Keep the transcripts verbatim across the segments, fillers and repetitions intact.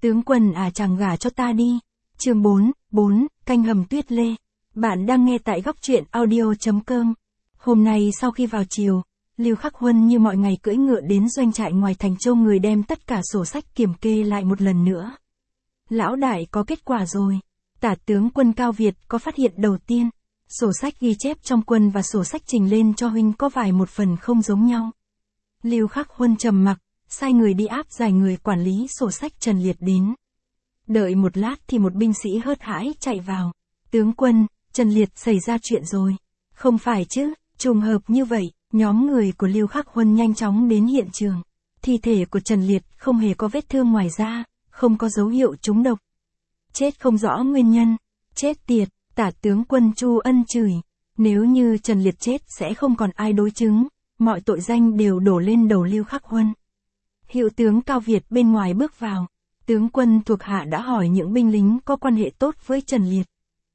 Tướng quân à chàng gả cho ta đi. Chương bốn, bốn, canh hầm tuyết lê. Bạn đang nghe tại góc truyện audio chấm com. Hôm nay sau khi vào chiều, Lưu Khắc Huân như mọi ngày cưỡi ngựa đến doanh trại ngoài thành châu người đem tất cả sổ sách kiểm kê lại một lần nữa. Lão đại có kết quả rồi. Tả tướng quân Cao Việt có phát hiện đầu tiên. Sổ sách ghi chép trong quân và sổ sách trình lên cho huynh có vài một phần không giống nhau. Lưu Khắc Huân trầm mặc, sai người đi áp giải người quản lý sổ sách Trần Liệt đến. Đợi một lát thì một binh sĩ hớt hãi chạy vào. Tướng quân, Trần Liệt xảy ra chuyện rồi. Không phải chứ, trùng hợp như vậy, nhóm người của Lưu Khắc Huân nhanh chóng đến hiện trường. Thi thể của Trần Liệt không hề có vết thương ngoài da, không có dấu hiệu trúng độc. Chết không rõ nguyên nhân, chết tiệt, tả tướng quân Chu Ân chửi. Nếu như Trần Liệt chết sẽ không còn ai đối chứng, mọi tội danh đều đổ lên đầu Lưu Khắc Huân. Hiệu tướng Cao Việt bên ngoài bước vào. Tướng quân thuộc hạ đã hỏi những binh lính có quan hệ tốt với Trần Liệt.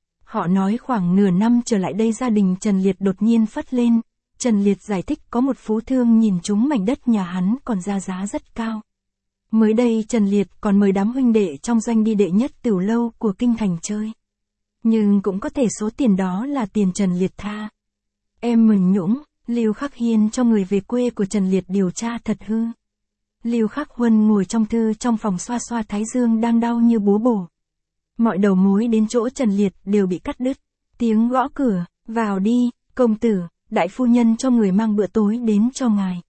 Họ nói khoảng nửa năm trở lại đây gia đình Trần Liệt đột nhiên phất lên. Trần Liệt giải thích có một phú thương nhìn trúng mảnh đất nhà hắn còn ra giá rất cao. Mới đây Trần Liệt còn mời đám huynh đệ trong doanh đi đệ nhất tửu lâu của kinh thành chơi. Nhưng cũng có thể số tiền đó là tiền Trần Liệt tha. Em mừng nhũng, Lưu Khắc Hiên cho người về quê của Trần Liệt điều tra thật hư. Lưu Khắc Huân ngồi trong thư trong phòng xoa xoa thái dương đang đau như búa bổ. Mọi đầu mối đến chỗ Trần Liệt đều bị cắt đứt. Tiếng gõ cửa, vào đi, công tử, đại phu nhân cho người mang bữa tối đến cho ngài.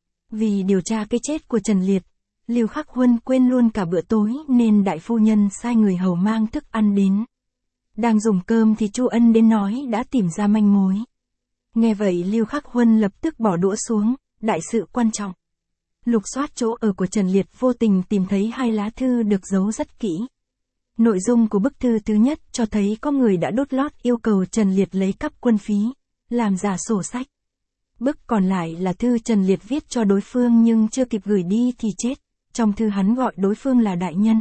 Vì điều tra cái chết của Trần Liệt, Lưu Khắc Huân quên luôn cả bữa tối nên đại phu nhân sai người hầu mang thức ăn đến. Đang dùng cơm thì Chu Ân đến nói đã tìm ra manh mối. Nghe vậy Lưu Khắc Huân lập tức bỏ đũa xuống, đại sự quan trọng. Lục soát chỗ ở của Trần Liệt vô tình tìm thấy hai lá thư được giấu rất kỹ. Nội dung của bức thư thứ nhất cho thấy có người đã đốt lót yêu cầu Trần Liệt lấy cắp quân phí, làm giả sổ sách. Bức còn lại là thư Trần Liệt viết cho đối phương nhưng chưa kịp gửi đi thì chết. Trong thư hắn gọi đối phương là đại nhân.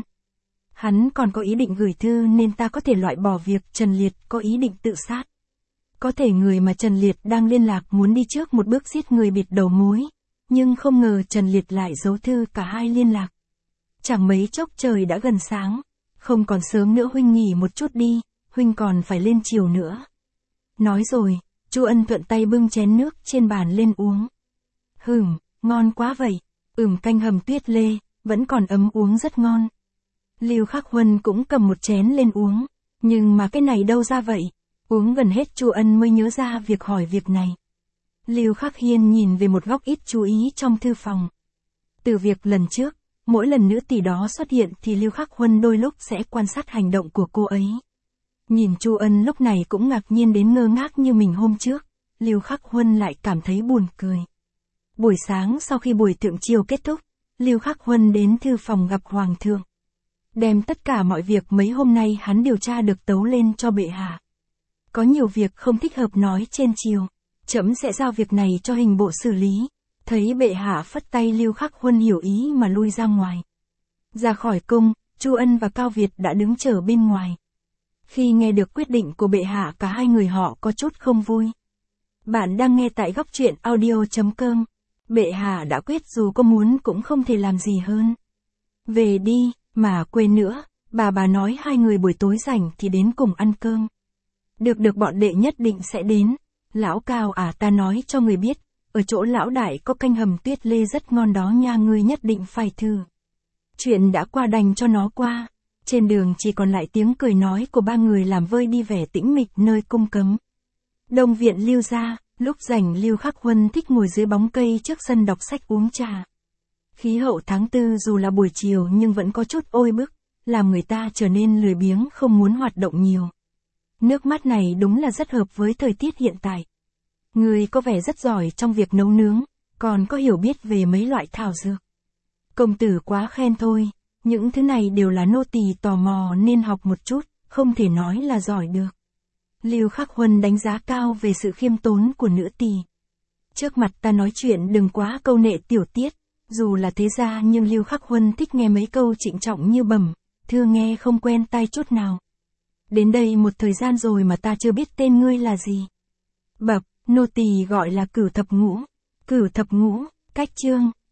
Hắn còn có ý định gửi thư nên ta có thể loại bỏ việc Trần Liệt có ý định tự sát. Có thể người mà Trần Liệt đang liên lạc muốn đi trước một bước giết người bịt đầu mối. Nhưng không ngờ Trần Liệt lại giấu thư cả hai liên lạc. Chẳng mấy chốc trời đã gần sáng. Không còn sớm nữa huynh nghỉ một chút đi, huynh còn phải lên chiều nữa. Nói rồi, Chu Ân thuận tay bưng chén nước trên bàn lên uống. Hửm, ngon quá vậy. Ừm canh hầm tuyết lê, vẫn còn ấm uống rất ngon. Lưu Khắc Huân cũng cầm một chén lên uống. Nhưng mà cái này đâu ra vậy? Uống gần hết Chu Ân mới nhớ ra việc hỏi việc này. Lưu Khắc Hiên nhìn về một góc ít chú ý trong thư phòng. Từ việc lần trước, mỗi lần nữ tỷ đó xuất hiện thì Lưu Khắc Huân đôi lúc sẽ quan sát hành động của cô ấy. Nhìn Chu Ân lúc này cũng ngạc nhiên đến ngơ ngác như mình hôm trước, Lưu Khắc Huân lại cảm thấy buồn cười. Buổi sáng sau khi buổi thượng triều kết thúc, Lưu Khắc Huân đến thư phòng gặp Hoàng thượng. Đem tất cả mọi việc mấy hôm nay hắn điều tra được tấu lên cho bệ hạ. Có nhiều việc không thích hợp nói trên triều. Trẫm sẽ giao việc này cho hình bộ xử lý. Thấy bệ hạ phất tay Lưu Khắc Huân hiểu ý mà lui ra ngoài. Ra khỏi cung, Chu Ân và Cao Việt đã đứng chờ bên ngoài. Khi nghe được quyết định của bệ hạ cả hai người họ có chút không vui. Bạn đang nghe tại góc truyện audio chấm com. Bệ hạ đã quyết dù có muốn cũng không thể làm gì hơn. Về đi, mà quên nữa, bà bà nói hai người buổi tối rảnh thì đến cùng ăn cơm. Được được bọn đệ nhất định sẽ đến. Lão Cao à ta nói cho người biết, ở chỗ lão đại có canh hầm tuyết lê rất ngon đó nha ngươi nhất định phải thử. Chuyện đã qua đành cho nó qua. Trên đường chỉ còn lại tiếng cười nói của ba người làm vơi đi vẻ tĩnh mịch nơi cung cấm. Đông viện Lưu gia, lúc rảnh Lưu Khắc Huân thích ngồi dưới bóng cây trước sân đọc sách uống trà. Khí hậu tháng tư dù là buổi chiều nhưng vẫn có chút oi bức, làm người ta trở nên lười biếng không muốn hoạt động nhiều. Nước mát này đúng là rất hợp với thời tiết hiện tại. Người có vẻ rất giỏi trong việc nấu nướng, còn có hiểu biết về mấy loại thảo dược. Công tử quá khen thôi, những thứ này đều là nô tỳ tò mò nên học một chút, không thể nói là giỏi được. Lưu Khắc Huân đánh giá cao về sự khiêm tốn của nữ tỳ. Trước mặt ta nói chuyện đừng quá câu nệ tiểu tiết, dù là thế gia nhưng Lưu Khắc Huân thích nghe mấy câu trịnh trọng như bẩm, thưa nghe không quen tai chút nào. Đến đây một thời gian rồi mà ta chưa biết tên ngươi là gì. Bập, nô tỳ gọi là Cửu Thập Ngũ. Cửu Thập Ngũ, cách chương,